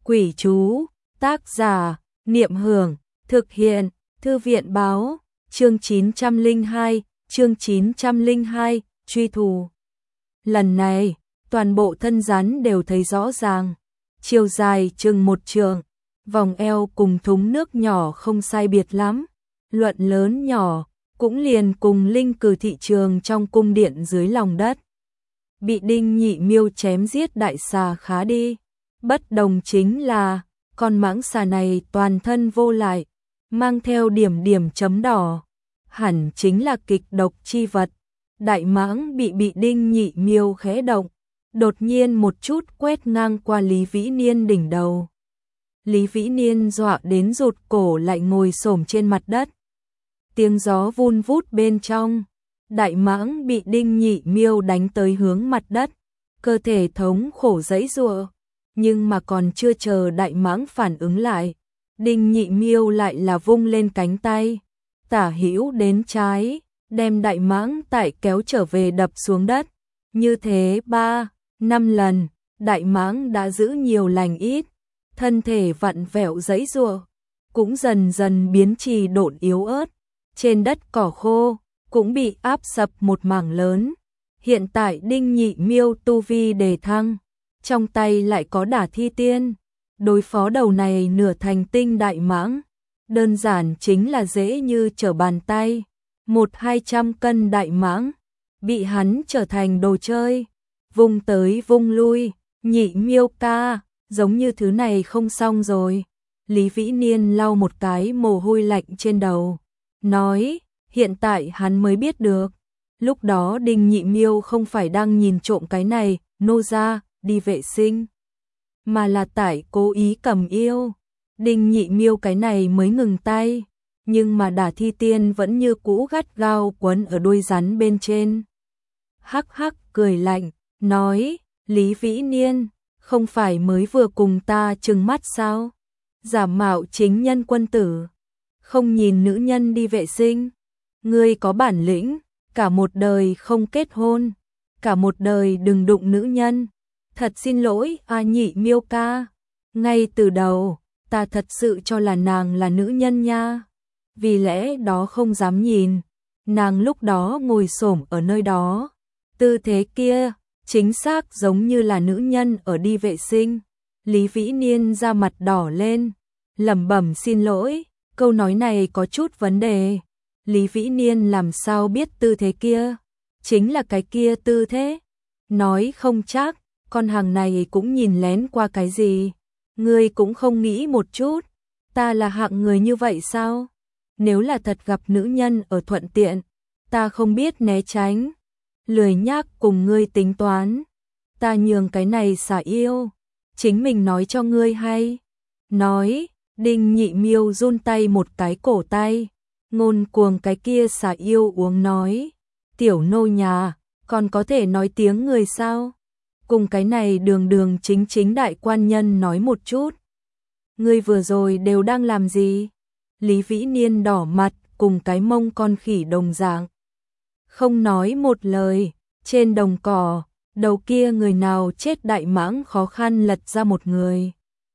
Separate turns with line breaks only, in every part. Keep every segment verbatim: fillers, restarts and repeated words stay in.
Quỷ chú, tác giả, Niệm Hưởng, thực hiện, Thư viện báo, chương chín trăm lẻ hai, chương chín trăm lẻ hai, truy thù. Lần này, toàn bộ thân rắn đều thấy rõ ràng, chiều dài chừng một trượng, vòng eo cùng thúng nước nhỏ không sai biệt lắm, luận lớn nhỏ, cũng liền cùng linh cừ thị trường trong cung điện dưới lòng đất. Bị Đinh Nhị Miêu chém giết đại xà khá đi, bất đồng chính là, con mãng xà này toàn thân vô lại, mang theo điểm điểm chấm đỏ, hẳn chính là kịch độc chi vật. Đại mãng bị bị Đinh Nhị Miêu khẽ động, đột nhiên một chút quét ngang qua Lý Vĩ Niên đỉnh đầu. Lý Vĩ Niên dọa đến rụt cổ lại ngồi xổm trên mặt đất. Tiếng gió vun vút bên trong, đại mãng bị Đinh Nhị Miêu đánh tới hướng mặt đất, cơ thể thống khổ giãy giụa, nhưng mà còn chưa chờ đại mãng phản ứng lại, Đinh Nhị Miêu lại là vung lên cánh tay, tả hữu đến trái, đem đại mãng tại kéo trở về đập xuống đất. Như thế ba, năm lần, đại mãng đã giữ nhiều lành ít, thân thể vặn vẹo giãy giụa, cũng dần dần biến trì độn yếu ớt. Trên đất cỏ khô cũng bị áp sập một mảng lớn. Hiện tại Đinh Nhị Miêu tu vi đề thăng, trong tay lại có Đả Thi Tiên, đối phó đầu này nửa thành tinh đại mãng, đơn giản chính là dễ như trở bàn tay. Một hai trăm cân đại mãng bị hắn trở thành đồ chơi, vung tới vung lui. Nhị Miêu ca, giống như thứ này không xong rồi. Lý Vĩ Niên lau một cái mồ hôi lạnh trên đầu, nói, hiện tại hắn mới biết được, lúc đó Đinh Nhị Miêu không phải đang nhìn trộm cái này, nô ra, đi vệ sinh, mà là tại cố ý cầm yêu. Đinh Nhị Miêu cái này mới ngừng tay, nhưng mà Đả Thi Tiên vẫn như cũ gắt gao quấn ở đuôi rắn bên trên. Hắc hắc cười lạnh, nói, Lý Vĩ Niên, không phải mới vừa cùng ta trừng mắt sao? Giả mạo chính nhân quân tử, không nhìn nữ nhân đi vệ sinh. Ngươi có bản lĩnh, cả một đời không kết hôn, cả một đời đừng đụng nữ nhân. Thật xin lỗi a Nhị Miêu ca, ngay từ đầu, ta thật sự cho là nàng là nữ nhân nha. Vì lẽ đó không dám nhìn, nàng lúc đó ngồi xổm ở nơi đó, tư thế kia, chính xác giống như là nữ nhân ở đi vệ sinh. Lý Vĩ Niên ra mặt đỏ lên, lẩm bẩm xin lỗi, câu nói này có chút vấn đề. Lý Vĩ Niên làm sao biết tư thế kia chính là cái kia tư thế? Nói không chắc, con hàng này cũng nhìn lén qua cái gì. Ngươi cũng không nghĩ một chút, ta là hạng người như vậy sao? Nếu là thật gặp nữ nhân ở thuận tiện, ta không biết né tránh, lười nhác cùng ngươi tính toán, ta nhường cái này xả yêu, chính mình nói cho ngươi hay. Nói, Đinh Nhị Miêu run tay một cái cổ tay, ngôn cuồng cái kia xả yêu uống nói, tiểu nô nhà, còn có thể nói tiếng người sao? Cùng cái này đường đường chính chính đại quan nhân nói một chút. Ngươi vừa rồi đều đang làm gì? Lý Vĩ Niên đỏ mặt cùng cái mông con khỉ đồng dạng, không nói một lời. Trên đồng cỏ, đầu kia người nào chết đại mãng khó khăn lật ra một người.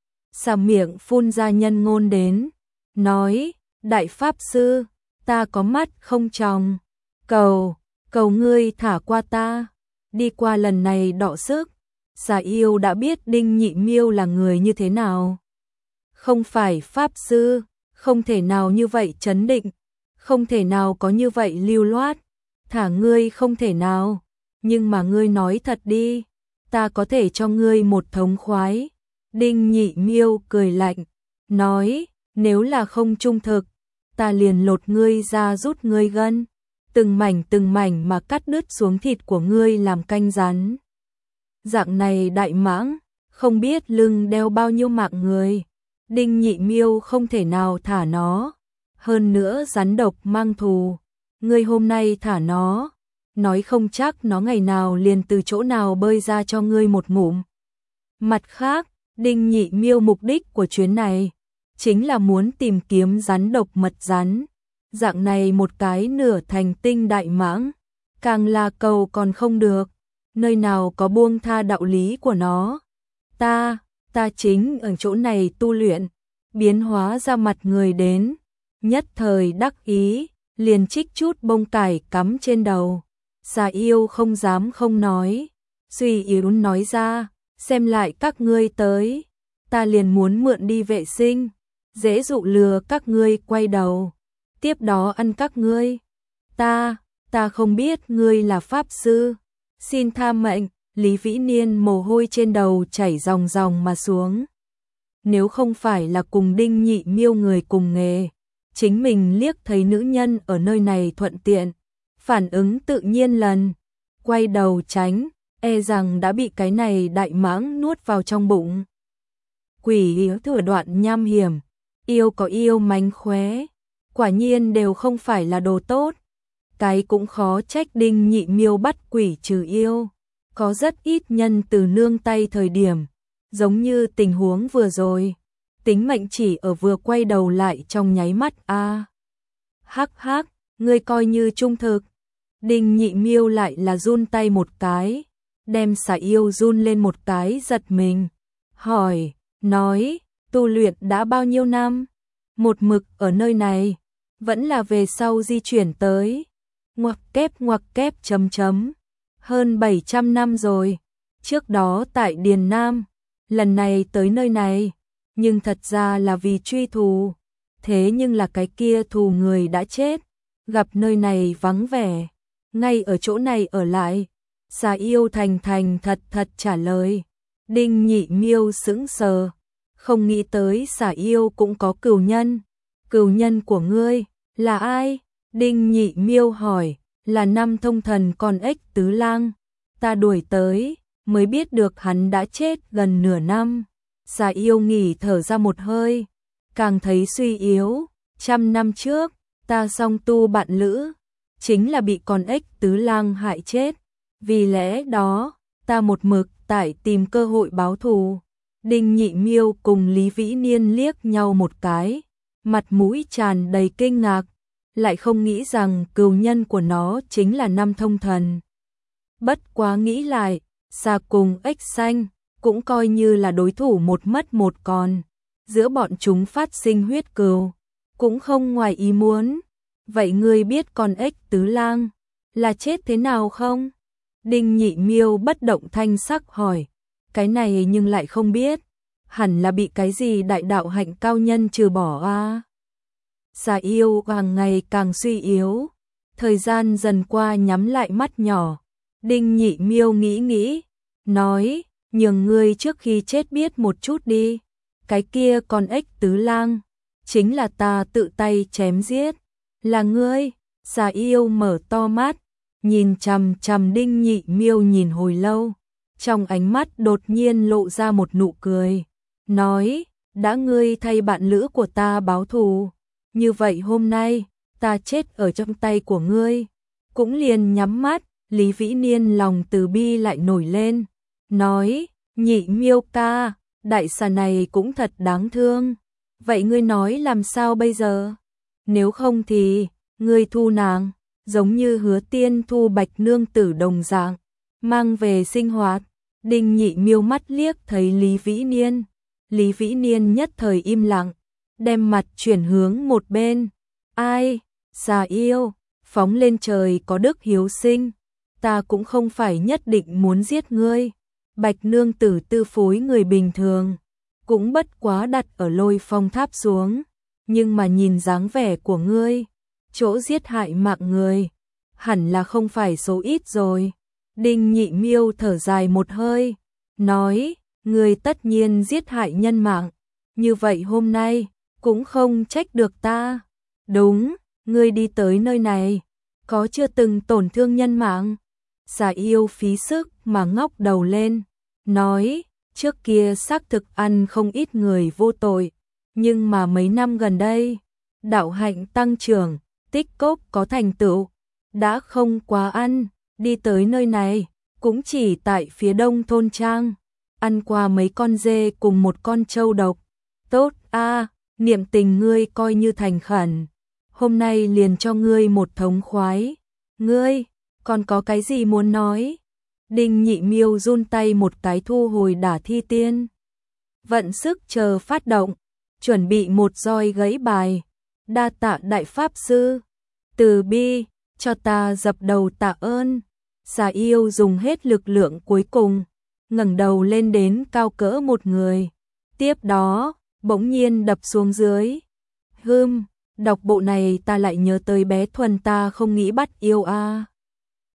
Xà miệng phun ra nhân ngôn đến, nói, đại pháp sư, ta có mắt không tròng, cầu, cầu ngươi thả qua ta, đi qua lần này đọ sức. Xà yêu đã biết Đinh Nhị Miêu là người như thế nào. Không phải pháp sư, không thể nào như vậy trấn định, không thể nào có như vậy lưu loát, thả ngươi không thể nào, nhưng mà ngươi nói thật đi, ta có thể cho ngươi một thống khoái. Đinh Nhị Miêu cười lạnh, nói, nếu là không trung thực, ta liền lột ngươi ra rút ngươi gân, từng mảnh từng mảnh mà cắt đứt xuống thịt của ngươi làm canh rắn. Dạng này đại mãng, không biết lưng đeo bao nhiêu mạng người, Đinh Nhị Miêu không thể nào thả nó, hơn nữa rắn độc mang thù, ngươi hôm nay thả nó, nói không chắc nó ngày nào liền từ chỗ nào bơi ra cho ngươi một ngụm. Mặt khác, Đinh Nhị Miêu mục đích của chuyến này chính là muốn tìm kiếm rắn độc mật rắn. Dạng này một cái nửa thành tinh đại mãng, càng là cầu còn không được, nơi nào có buông tha đạo lý của nó. Ta, ta chính ở chỗ này tu luyện, biến hóa ra mặt người đến, nhất thời đắc ý, liền trích chút bông cải cắm trên đầu. Xà yêu không dám không nói, suy yếu nói ra, xem lại các ngươi tới, ta liền muốn mượn đi vệ sinh, dễ dụ lừa các ngươi quay đầu, tiếp đó ăn các ngươi. Ta, ta không biết ngươi là pháp sư, xin tha mệnh. Lý Vĩ Niên mồ hôi trên đầu chảy ròng ròng mà xuống. Nếu không phải là cùng Đinh Nhị Miêu người cùng nghề, chính mình liếc thấy nữ nhân ở nơi này thuận tiện, phản ứng tự nhiên lần, quay đầu tránh, e rằng đã bị cái này đại mãng nuốt vào trong bụng. Quỷ yếu thừa đoạn nham hiểm, yêu có yêu mánh khóe, quả nhiên đều không phải là đồ tốt. Cái cũng khó trách Đinh Nhị Miêu bắt quỷ trừ yêu. Có rất ít nhân từ nương tay thời điểm, giống như tình huống vừa rồi, tính mệnh chỉ ở vừa quay đầu lại trong nháy mắt a. À. Hắc hắc, ngươi coi như trung thực. Đinh Nhị Miêu lại là run tay một cái, đem xà yêu run lên một cái giật mình, hỏi, nói, tu luyện đã bao nhiêu năm? Một mực ở nơi này, vẫn là về sau di chuyển tới. Ngoặc kép ngoặc kép chấm chấm. Hơn bảy trăm năm rồi, trước đó tại Điền Nam, lần này tới nơi này, nhưng thật ra là vì truy thù, thế nhưng là cái kia thù người đã chết, gặp nơi này vắng vẻ, ngay ở chỗ này ở lại. Xà yêu thành thành thật thật trả lời. Đinh Nhị Miêu sững sờ, không nghĩ tới xà yêu cũng có cừu nhân. Cừu nhân của ngươi là ai? Đinh Nhị Miêu hỏi. Là năm thông thần con ếch tứ lang, ta đuổi tới, mới biết được hắn đã chết gần nửa năm. Xà yêu nghỉ thở ra một hơi, càng thấy suy yếu, trăm năm trước, ta song tu bạn lữ, chính là bị con ếch tứ lang hại chết, vì lẽ đó, ta một mực tại tìm cơ hội báo thù. Đinh Nhị Miêu cùng Lý Vĩ Niên liếc nhau một cái, mặt mũi tràn đầy kinh ngạc, lại không nghĩ rằng cừu nhân của nó chính là năm thông thần. Bất quá nghĩ lại, xà cùng ếch xanh, cũng coi như là đối thủ một mất một còn, giữa bọn chúng phát sinh huyết cừu, cũng không ngoài ý muốn. Vậy ngươi biết con ếch tứ lang là chết thế nào không? Đinh Nhị Miêu bất động thanh sắc hỏi, cái này nhưng lại không biết, hẳn là bị cái gì đại đạo hạnh cao nhân trừ bỏ a. À? Xà yêu càng ngày càng suy yếu, thời gian dần qua nhắm lại mắt nhỏ. Đinh Nhị Miêu nghĩ nghĩ, nói, nhường ngươi trước khi chết biết một chút đi, cái kia con ếch tứ lang, chính là ta tự tay chém giết, là ngươi. Xà yêu mở to mắt, nhìn chằm chằm Đinh Nhị Miêu nhìn hồi lâu, trong ánh mắt đột nhiên lộ ra một nụ cười, nói, đã ngươi thay bạn lữ của ta báo thù, như vậy hôm nay, ta chết ở trong tay của ngươi, cũng liền nhắm mắt. Lý Vĩ Niên lòng từ bi lại nổi lên, nói, Nhị Miêu ca, đại xà này cũng thật đáng thương, vậy ngươi nói làm sao bây giờ? Nếu không thì, ngươi thu nàng, giống như Hứa Tiên thu Bạch nương tử đồng dạng, mang về sinh hoạt. Đinh Nhị Miêu mắt liếc thấy Lý Vĩ Niên, Lý Vĩ Niên nhất thời im lặng, đem mặt chuyển hướng một bên. Ai? Xà yêu, phóng lên trời có đức hiếu sinh, ta cũng không phải nhất định muốn giết ngươi. Bạch nương tử tư phối người bình thường, cũng bất quá đặt ở Lôi Phong tháp xuống, nhưng mà nhìn dáng vẻ của ngươi, chỗ giết hại mạng người, hẳn là không phải số ít rồi. Đinh Nhị Miêu thở dài một hơi, nói, ngươi tất nhiên giết hại nhân mạng, như vậy hôm nay, cũng không trách được ta. Đúng, ngươi đi tới nơi này, có chưa từng tổn thương nhân mạng? Xà yêu phí sức mà ngóc đầu lên, nói, trước kia xác thực ăn không ít người vô tội, nhưng mà mấy năm gần đây, đạo hạnh tăng trưởng, tích cốc có thành tựu, đã không quá ăn, đi tới nơi này, cũng chỉ tại phía đông thôn trang, ăn qua mấy con dê cùng một con trâu độc. Tốt a, niệm tình ngươi coi như thành khẩn, hôm nay liền cho ngươi một thống khoái. Ngươi, còn có cái gì muốn nói? Đinh Nhị Miêu run tay một cái thu hồi đả thi tiên. vận sức chờ phát động, chuẩn bị một roi gãy bài. Đa tạ đại pháp sư, từ bi, cho ta dập đầu tạ ơn. Xà yêu dùng hết lực lượng cuối cùng, ngẩng đầu lên đến cao cỡ một người. Tiếp đó, bỗng nhiên đập xuống dưới. Hừm, đọc bộ này ta lại nhớ tới bé Thuần ta không nghĩ bắt yêu a. À.